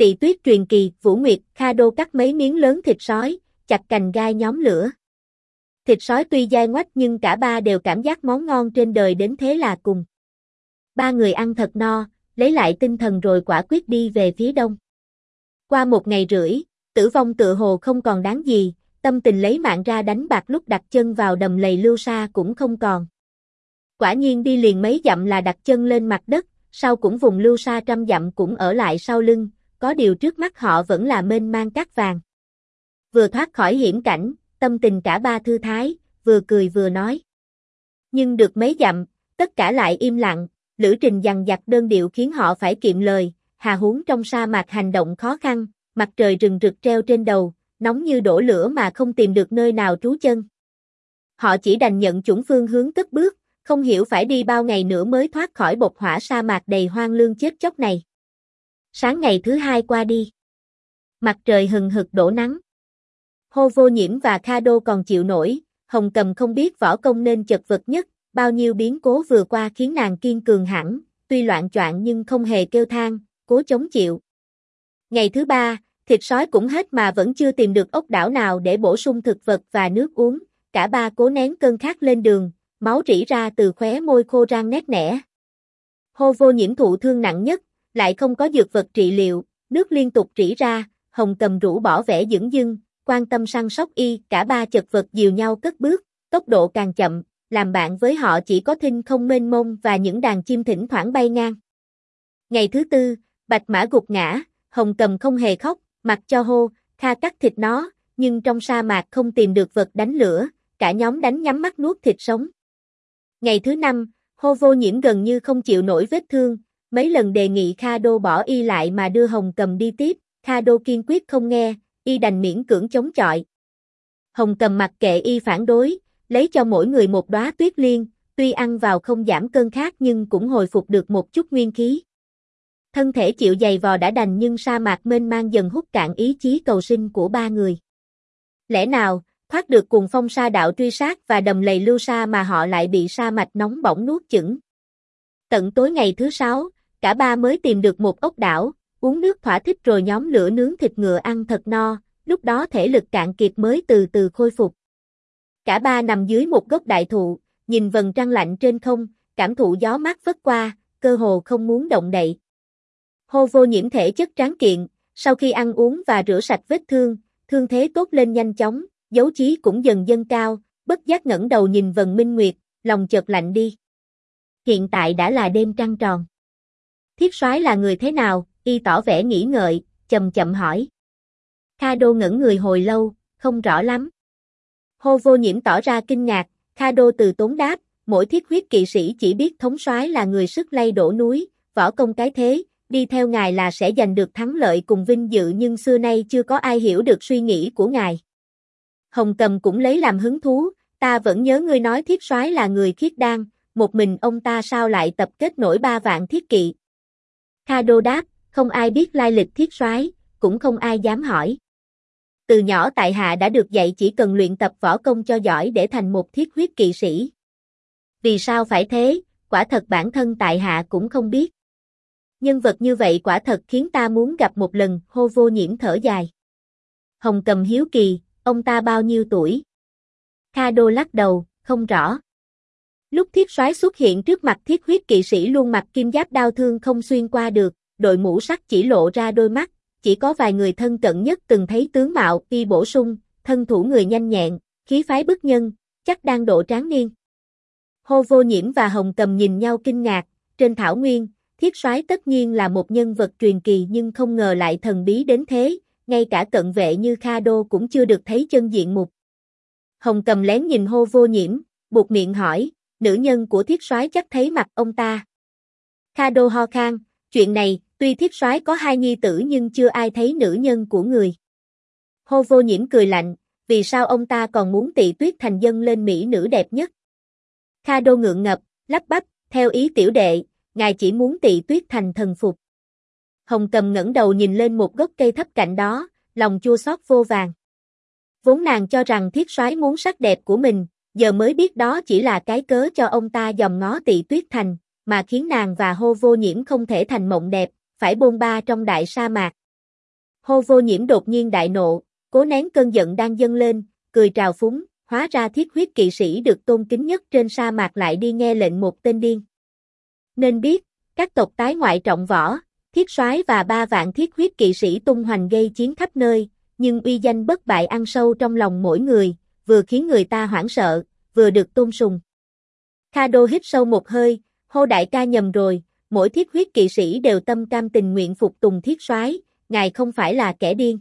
Tị tuyết truyền kỳ, Vũ Nguyệt, Kha Đô cắt mấy miếng lớn thịt sói, chặt cành gai nhóm lửa. Thịt sói tuy dai ngoách nhưng cả ba đều cảm giác món ngon trên đời đến thế là cùng. Ba người ăn thật no, lấy lại tinh thần rồi quả quyết đi về phía đông. Qua 1 ngày rưỡi, Tử Vong tựa hồ không còn đáng gì, tâm tình lấy mạng ra đánh bạc lúc đặt chân vào đầm lầy lưu sa cũng không còn. Quả nhiên đi liền mấy dặm là đặt chân lên mặt đất, sau cũng vùng lưu sa trăm dặm cũng ở lại sau lưng, có điều trước mắt họ vẫn là mênh mang cát vàng. Vừa thoát khỏi hiểm cảnh, tâm tình cả ba thư thái, vừa cười vừa nói. Nhưng được mấy dặm, tất cả lại im lặng, lữ trình dằng dặc đơn điệu khiến họ phải kiệm lời, hà huống trong sa mạc hành động khó khăn, mặt trời rừng rực treo trên đầu, nóng như đổ lửa mà không tìm được nơi nào trú chân. Họ chỉ đành nhận chuẩn phương hướng cất bước, không hiểu phải đi bao ngày nữa mới thoát khỏi bộc hỏa sa mạc đầy hoang lương chết chóc này. Sáng ngày thứ 2 qua đi. Mặt trời hừng hực đổ nắng. Hô Vô Nhiễm và Kha Đô còn chịu nổi, Hồng Cầm không biết võ công nên chật vật nhất, bao nhiêu biến cố vừa qua khiến nàng kiên cường hẳn, tuy loạn choạng nhưng không hề kêu than, cố chống chịu. Ngày thứ 3, thịt sói cũng hết mà vẫn chưa tìm được ốc đảo nào để bổ sung thực vật và nước uống, cả ba cố nén cơn khát lên đường, máu rỉ ra từ khóe môi khô rang nét nẻ. Hô Vô Nhiễm thụ thương nặng nhất, lại không có dược vật trị liệu, nước liên tục rỉ ra, Hồng Cầm rũ bỏ vẻ dửng dưng, quan tâm săn sóc y, cả ba chật vật dìu nhau cất bước, tốc độ càng chậm, làm bạn với họ chỉ có thinh không mênh mông và những đàn chim thỉnh thoảng bay ngang. Ngày thứ 4, Bạch Mã gục ngã, Hồng Cầm không hề khóc, mặc cho Hô, Kha cắt thịt nó, nhưng trong sa mạc không tìm được vật đánh lửa, cả nhóm đánh nhắm mắt nuốt thịt sống. Ngày thứ 5, Hô Vô Nhiễm gần như không chịu nổi vết thương, mấy lần đề nghị Kha Đô bỏ y lại mà đưa Hồng Cầm đi tiếp, Kha Đô kiên quyết không nghe, y đành miễn cưỡng chống chọi. Hồng Cầm mặc kệ y phản đối, lấy cho mỗi người một đóa tuyết liên, tuy ăn vào không giảm cơn khát nhưng cũng hồi phục được một chút nguyên khí. Thân thể chịu giày vò đã đành nhưng sa mạc mênh mang dần hút cạn ý chí cầu sinh của ba người. Lẽ nào, thoát được cùng phong sa đạo truy sát và đầm lầy lưu sa mà họ lại bị sa mạch nóng bỏng nuốt chửng. Tận tối ngày thứ 6, cả ba mới tìm được một ốc đảo, uống nước thỏa thích rồi nhóm lửa nướng thịt ngựa ăn thật no, lúc đó thể lực cạn kiệt mới từ từ khôi phục. Cả ba nằm dưới một gốc đại thụ, nhìn vầng trăng lạnh trên không, cảm thụ gió mát phất qua, cơ hồ không muốn động đậy. Hô Vô Nhiễm thể chất tráng kiện, sau khi ăn uống và rửa sạch vết thương, thương thế tốt lên nhanh chóng, dấu chí cũng dần dâng cao, bất giác ngẩng đầu nhìn vầng minh nguyệt, lòng chợt lạnh đi. Hiện tại đã là đêm trăng tròn. Thiết soái là người thế nào? Y tỏ vẻ nghĩ ngợi, chậm chậm hỏi. Kha Đô ngẩn người hồi lâu, không rõ lắm. Hô Vô Nhiễm tỏ ra kinh ngạc, Kha Đô từ tốn đáp, mỗi thiết huyết kỵ sĩ chỉ biết thống soái là người sức lay đổ núi, võ công cái thế, đi theo ngài là sẽ giành được thắng lợi cùng vinh dự nhưng xưa nay chưa có ai hiểu được suy nghĩ của ngài. Hồng Cầm cũng lấy làm hứng thú, ta vẫn nhớ ngươi nói thiết soái là người khiết đan, một mình ông ta sao lại tập kết nổi 3 vạn thiết kỵ. Kha Đô đáp, không ai biết lai lịch thiết soái, cũng không ai dám hỏi. Từ nhỏ tại hạ đã được dạy chỉ cần luyện tập võ công cho giỏi để thành một thiết huyết kỵ sĩ. Vì sao phải thế, quả thật bản thân tại hạ cũng không biết. Nhân vật như vậy quả thật khiến ta muốn gặp một lần, Hô Vô Nhiễm thở dài. Hồng Cầm hiếu kỳ, ông ta bao nhiêu tuổi? Kha Đô lắc đầu, không rõ. Lúc thiết soái xuất hiện trước mặt thiết huyết kỵ sĩ luôn mặc kim giáp đao thương không xuyên qua được, đội mũ sắt chỉ lộ ra đôi mắt, chỉ có vài người thân cận nhất từng thấy tướng mạo, y bổ sung, thân thủ người nhanh nhẹn, khí phái bức nhân, chắc đang độ tráng niên. Hô Vô Nhiễm và Hồng Cầm nhìn nhau kinh ngạc, trên thảo nguyên, thiết soái tất nhiên là một nhân vật truyền kỳ nhưng không ngờ lại thần bí đến thế, ngay cả cận vệ như Kha Đô cũng chưa được thấy chân diện mục. Hồng Cầm lén nhìn Hô Vô Nhiễm, buột miệng hỏi, nữ nhân của thiết soái chắc thấy mặt ông ta. Kha Đô ho khan, chuyện này, tuy thiết soái có 2 nhi tử nhưng chưa ai thấy nữ nhân của người. Hô Vô Nhiễm cười lạnh, vì sao ông ta còn muốn Tị Tuyết Thành dâng lên mỹ nữ đẹp nhất? Kha Đô ngượng ngập, lắp bắp, theo ý tiểu đệ, ngài chỉ muốn Tị Tuyết Thành thần phục. Hồng Cầm ngẩng đầu nhìn lên một gốc cây thấp cạnh đó, lòng chua xót vô vàn. Vốn nàng cho rằng thiết soái muốn sắc đẹp của mình, giờ mới biết đó chỉ là cái cớ cho ông ta dòm ngó Tị Tuyết Thành, mà khiến nàng và Hô Vô Nhiễm không thể thành mộng đẹp, phải bôn ba trong đại sa mạc. Hô Vô Nhiễm đột nhiên đại nộ, cố nén cơn giận đang dâng lên, cười trào phúng, hóa ra thiết huyết kỵ sĩ được tôn kính nhất trên sa mạc lại đi nghe lệnh một tên điên. Nên biết, các tộc tái ngoại trọng võ, thiết soái và 3 vạn thiết huyết kỵ sĩ tung hoành gây chiến khắp nơi, nhưng uy danh bất bại ăn sâu trong lòng mỗi người, vừa khiến người ta hoảng sợ, vừa được tôn sùng. Kado hít sâu một hơi, hô đại ca nhầm rồi, mỗi thiết huyết kỵ sĩ đều tâm cam tình nguyện phục tùng thiết soái, ngài không phải là kẻ điên.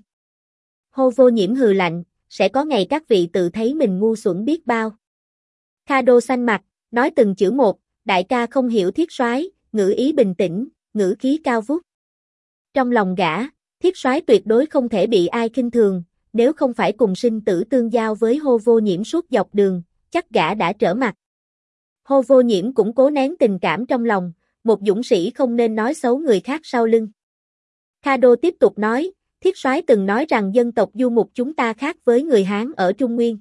Hô Vô Nhiễm hừ lạnh, sẽ có ngày các vị tự thấy mình ngu xuẩn biết bao. Kado xanh mặt, nói từng chữ một, đại ca không hiểu thiết soái, ngữ ý bình tĩnh, ngữ khí cao vút. Trong lòng gã, thiết soái tuyệt đối không thể bị ai khinh thường, nếu không phải cùng sinh tử tương giao với Hô Vô Nhiễm suốt dọc đường, chắc gã đã trở mặt. Hô Vô Nhiễm cũng cố nén tình cảm trong lòng, một dũng sĩ không nên nói xấu người khác sau lưng. Kado tiếp tục nói, thiết soái từng nói rằng dân tộc du mục chúng ta khác với người Hán ở Trung Nguyên.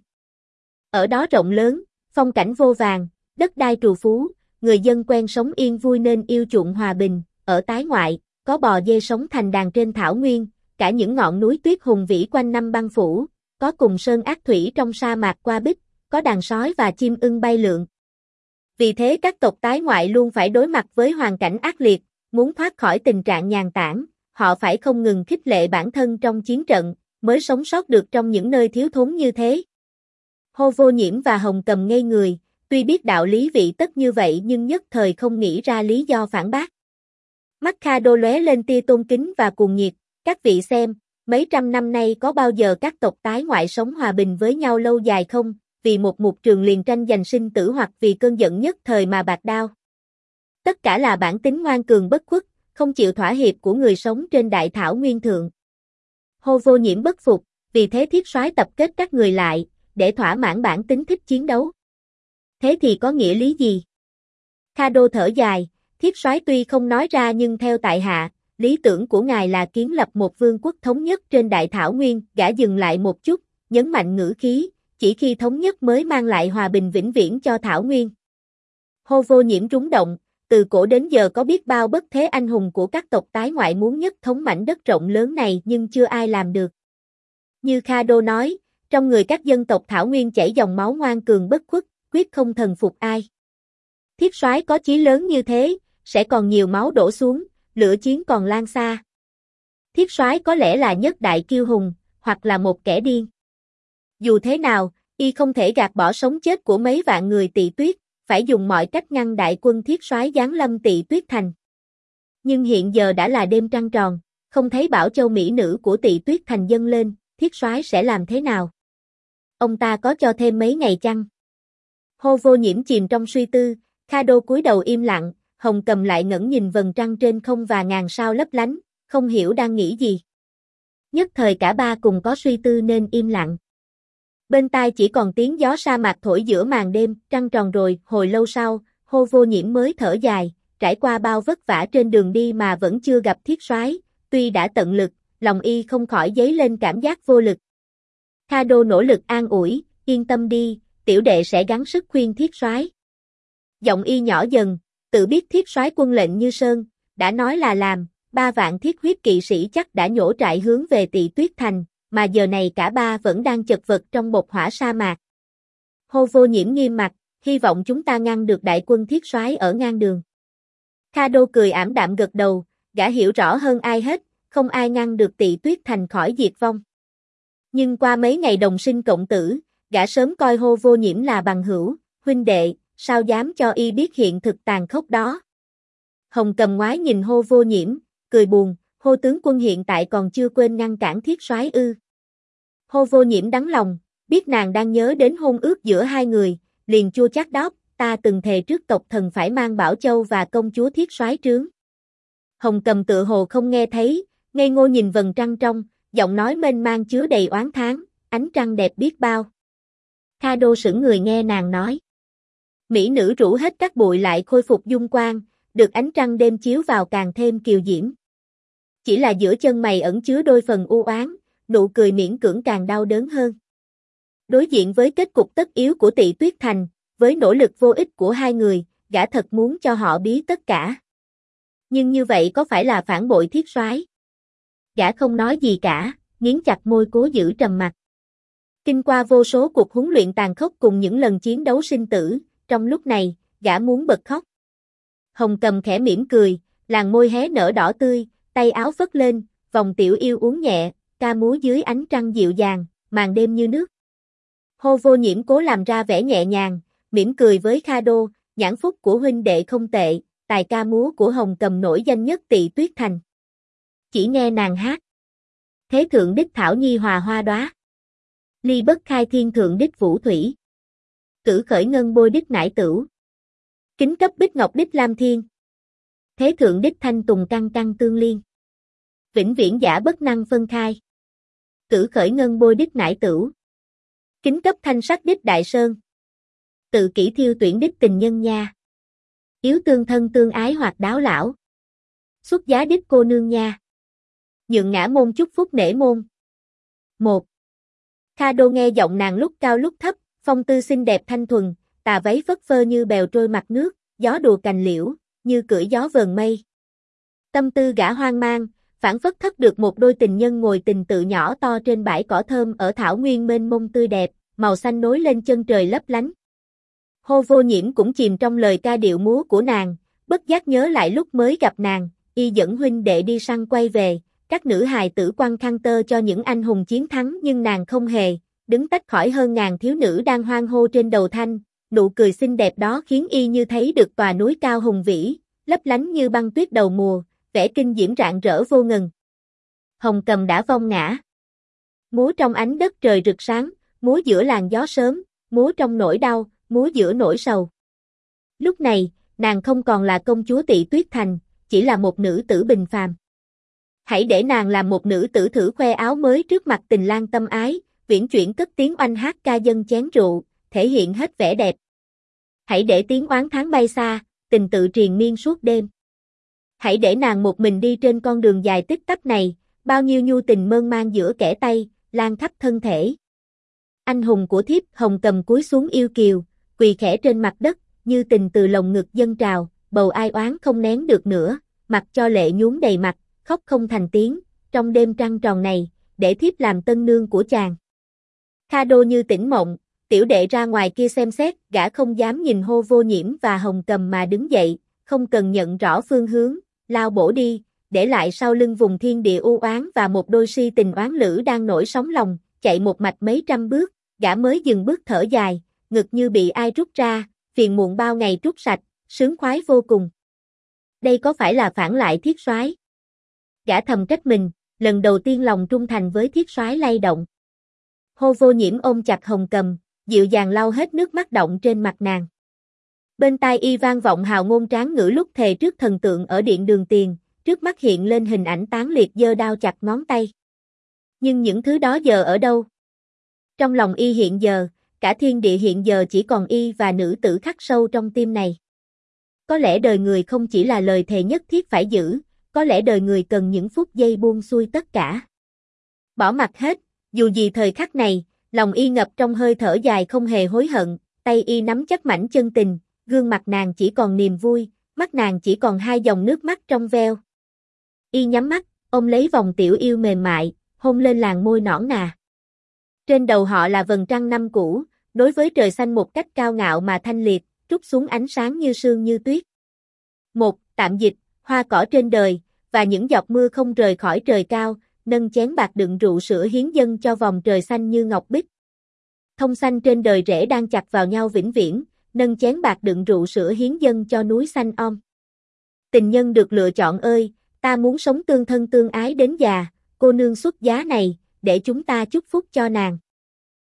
Ở đó rộng lớn, phong cảnh vô vàn, đất đai trù phú, người dân quen sống yên vui nên yêu chuộng hòa bình, ở tái ngoại, có bò dê sống thành đàn trên thảo nguyên, cả những ngọn núi tuyết hùng vĩ quanh năm băng phủ, có cùng sơn ác thủy trong sa mạc qua bích, có đàn sói và chim ưng bay lượn. Vì thế các tộc tái ngoại luôn phải đối mặt với hoàn cảnh ác liệt, muốn thoát khỏi tình trạng nhàn tản, họ phải không ngừng khích lệ bản thân trong chiến trận, mới sống sót được trong những nơi thiếu thốn như thế. Hô Vô Nhiễm và Hồng Cầm ngây người, tuy biết đạo lý vị tất như vậy nhưng nhất thời không nghĩ ra lý do phản bác. Mắt Kado lóe lên tia tôn kính và cuồng nhiệt, các vị xem, mấy trăm năm nay có bao giờ các tộc tái ngoại sống hòa bình với nhau lâu dài không, vì một mục trường liền tranh giành sinh tử hoặc vì cơn giận nhất thời mà bạc đao. Tất cả là bản tính ngoan cường bất khuất, không chịu thỏa hiệp của người sống trên đại thảo nguyên thượng. Hô Vô Nhiễm bất phục, vì thế thiết soái tập kết các người lại, để thỏa mãn bản tính thích chiến đấu. Thế thì có nghĩa lý gì? Kado thở dài, thiết soái tuy không nói ra nhưng theo tại hạ, lý tưởng của ngài là kiến lập một vương quốc thống nhất trên đại thảo nguyên, gã dừng lại một chút, nhấn mạnh ngữ khí, chỉ khi thống nhất mới mang lại hòa bình vĩnh viễn cho thảo nguyên. Hô Vô Nhiễm rúng động, từ cổ đến giờ có biết bao bất thế anh hùng của các tộc tái ngoại muốn nhất thống mảnh đất rộng lớn này nhưng chưa ai làm được. Như Kado nói, trong người các dân tộc thảo nguyên chảy dòng máu ngoan cường bất khuất, quyết không thần phục ai. Thiết soái có chí lớn như thế, sẽ còn nhiều máu đổ xuống, lửa chiến còn lan xa. Thiết soái có lẽ là nhất đại kiêu hùng, hoặc là một kẻ điên. Dù thế nào, y không thể gạt bỏ sống chết của mấy vạn người Tỵ Tuyết, phải dùng mọi cách ngăn đại quân thiết soái giáng lâm Tỵ Tuyết thành. Nhưng hiện giờ đã là đêm trăng tròn, không thấy bảo châu mỹ nữ của Tỵ Tuyết thành dâng lên, thiết soái sẽ làm thế nào? Ông ta có cho thêm mấy ngày chăng? Hô Vô Nhiễm chìm trong suy tư, Kado cúi đầu im lặng, Hồng Cầm lại ngẩng nhìn vầng trăng trên không và ngàn sao lấp lánh, không hiểu đang nghĩ gì. Nhất thời cả ba cùng có suy tư nên im lặng. Bên tai chỉ còn tiếng gió sa mạc thổi giữa màn đêm, trăng tròn rồi, hồi lâu sau, Hô Vô Nhiễm mới thở dài, trải qua bao vất vả trên đường đi mà vẫn chưa gặp thiết soái, tuy đã tận lực, lòng y không khỏi dấy lên cảm giác vô lực. Kado nỗ lực an ủi, yên tâm đi, tiểu đệ sẽ gắng sức khuyên thiết soái. Giọng y nhỏ dần, tự biết thiết soái quân lệnh như sơn, đã nói là làm, 3 vạn thiết huyết kỵ sĩ chắc đã nhổ trại hướng về Tỵ Tuyết thành, mà giờ này cả ba vẫn đang chật vật trong bộc hỏa sa mạc. Hô Vô Nhiễm nghiêm mặt, hy vọng chúng ta ngăn được đại quân thiết soái ở ngang đường. Kado cười ảm đạm gật đầu, gã hiểu rõ hơn ai hết, không ai ngăn được Tỵ Tuyết thành khỏi diệt vong. Nhưng qua mấy ngày đồng sinh cộng tử, gã sớm coi Hô Vô Nhiễm là bằng hữu, huynh đệ, sao dám cho y biết hiện thực tàn khốc đó. Hồng Cầm ngoái nhìn Hô Vô Nhiễm, cười buồn, Hô tướng quân hiện tại còn chưa quên ngăn cản thiết soái ư? Hô Vô Nhiễm đắng lòng, biết nàng đang nhớ đến hôn ước giữa hai người, liền chua chát đáp, ta từng thề trước tộc thần phải mang Bảo Châu và công chúa thiết soái trướng. Hồng Cầm tựa hồ không nghe thấy, ngây ngô nhìn vầng trăng trong, giọng nói mênh mang chứa đầy oán thán, ánh trăng đẹp biết bao. Kado sững người nghe nàng nói. Mỹ nữ rủ hết các bụi lại khôi phục dung quang, được ánh trăng đêm chiếu vào càng thêm kiều diễm. Chỉ là giữa chân mày ẩn chứa đôi phần u oán, nụ cười miễn cưỡng càng đau đớn hơn. Đối diện với kết cục tất yếu của Tỵ Tuyết thành, với nỗ lực vô ích của hai người, gã thật muốn cho họ bí tất cả. Nhưng như vậy có phải là phản bội thiết soái? Gã không nói gì cả, nghiến chặt môi cố giữ trầm mặc. Kinh qua vô số cuộc huấn luyện tàn khốc cùng những lần chiến đấu sinh tử, trong lúc này, gã muốn bật khóc. Hồng Cầm khẽ mỉm cười, làn môi hé nở đỏ tươi, tay áo phất lên, vòng tiểu yêu uốn nhẹ, ca múa dưới ánh trăng dịu dàng, màn đêm như nước. Hô Vô Nhiễm cố làm ra vẻ nhẹ nhàng, mỉm cười với Kha Đô, nhãn phúc của huynh đệ không tệ, tài ca múa của Hồng Cầm nổi danh nhất Tị Tuyết Thành. Chỉ nghe nàng hát. Thế thượng đích thảo nhi hòa hoa đóa. Ly bất khai thiên thượng đích vũ thủy. Cử khởi ngân bôi đích nải tửu. Kính cấp bích ngọc đích lam thiên. Thế thượng đích thanh tùng căng căng tương liên. Vĩnh viễn giả bất năng phân khai. Cử khởi ngân bôi đích nải tửu. Kính cấp thanh sắc đích đại sơn. Tự kỷ thiêu tuyển đích tình nhân nha. Yếu tương thân tương ái hoặc đáo lão. Xuất giá đích cô nương nha. Nhượng ngã môn chúc phúc nể môn. 1. Kha Đô nghe giọng nàng lúc cao lúc thấp, phong tư xinh đẹp thanh thuần, tà váy phất phơ như bèo trôi mặt nước, gió đùa cành liễu, như cưỡi gió vờn mây. Tâm tư gã hoang mang, phảng phất thất được một đôi tình nhân ngồi tình tự nhỏ to trên bãi cỏ thơm ở thảo nguyên mênh mông tươi đẹp, màu xanh nối lên chân trời lấp lánh. Hô Vô Nhiễm cũng chìm trong lời ca điệu múa của nàng, bất giác nhớ lại lúc mới gặp nàng, y dẫn huynh đệ đi săn quay về, các nữ hài tử quăng khăn tơ cho những anh hùng chiến thắng nhưng nàng không hề, đứng tách khỏi hơn ngàn thiếu nữ đang hoan hô trên đầu thanh, nụ cười xinh đẹp đó khiến y như thấy được tòa núi cao hùng vĩ, lấp lánh như băng tuyết đầu mùa, vẻ kinh diễm rạng rỡ vô ngần. Hồng Cầm đã vong ngã. Múa trong ánh đất trời rực sáng, múa giữa làn gió sớm, múa trong nỗi đau, múa giữa nỗi sầu. Lúc này, nàng không còn là công chúa Tị Tuyết Thành, chỉ là một nữ tử bình phàm. Hãy để nàng làm một nữ tử thử khoe áo mới trước mặt tình lang tâm ái, viễn chuyển cất tiếng oanh hát ca dân chén rượu, thể hiện hết vẻ đẹp. Hãy để tiếng oán tháng bay xa, tình tự triền miên suốt đêm. Hãy để nàng một mình đi trên con đường dài tích tắp này, bao nhiêu nhu tình mơn man giữa kẻ tay, lan khắp thân thể. Anh hùng của thiếp Hồng Cầm cúi xuống yêu kiều, quỳ khẽ trên mặt đất, như tình từ lồng ngực dâng trào, bầu ai oán không nén được nữa, mặc cho lệ nhuốm đầy mặt, khóc không thành tiếng, trong đêm trăng tròn này, để thiếp làm tân nương của chàng. Kha Đô như tỉnh mộng, tiểu đệ ra ngoài kia xem xét, gã không dám nhìn Hô Vô Nhiễm và Hồng Cầm mà đứng dậy, không cần nhận rõ phương hướng, lao bổ đi, để lại sau lưng vùng thiên địa u oán và một đôi si tình oán lữ đang nổi sóng lòng, chạy một mạch mấy trăm bước, gã mới dừng bước thở dài, ngực như bị ai rút ra, phiền muộn bao ngày trút sạch, sướng khoái vô cùng. Đây có phải là phản lại thiết soái? Gã thầm trách mình, lần đầu tiên lòng trung thành với thiết soái lay động. Hô Vô Nhiễm ôm chặt Hồng Cầm, dịu dàng lau hết nước mắt động trên mặt nàng. Bên tai y vang vọng hào ngôn tráng ngữ lúc thề trước thần tượng ở điện Đường Tiền, trước mắt hiện lên hình ảnh tán liệt giơ đao chặt ngón tay. Nhưng những thứ đó giờ ở đâu? Trong lòng y hiện giờ, cả thiên địa hiện giờ chỉ còn y và nữ tử khắc sâu trong tim này. Có lẽ đời người không chỉ là lời thề nhất thiết phải giữ, có lẽ đời người cần những phút giây buông xuôi tất cả. Bỏ mặc hết, dù gì thời khắc này, lòng y ngập trong hơi thở dài không hề hối hận, tay y nắm chắc mảnh chân tình, gương mặt nàng chỉ còn niềm vui, mắt nàng chỉ còn hai dòng nước mắt trong veo. Y nhắm mắt, ôm lấy vòng tiểu yêu mềm mại, hôn lên làn môi nõn nà. Trên đầu họ là vầng trăng năm cũ, đối với trời xanh một cách cao ngạo mà thanh liệt, trút xuống ánh sáng như sương như tuyết. 1. Tạm dịch, hoa cỏ trên đời, và những giọt mưa không rời khỏi trời cao, nâng chén bạc đựng rượu sữa hiến dâng cho vòng trời xanh như ngọc bích. Thông xanh trên đời rễ đang chặt vào nhau vĩnh viễn, nâng chén bạc đựng rượu sữa hiến dâng cho núi xanh om. Tình nhân được lựa chọn ơi, ta muốn sống tương thân tương ái đến già, cô nương xuất giá này, để chúng ta chúc phúc cho nàng.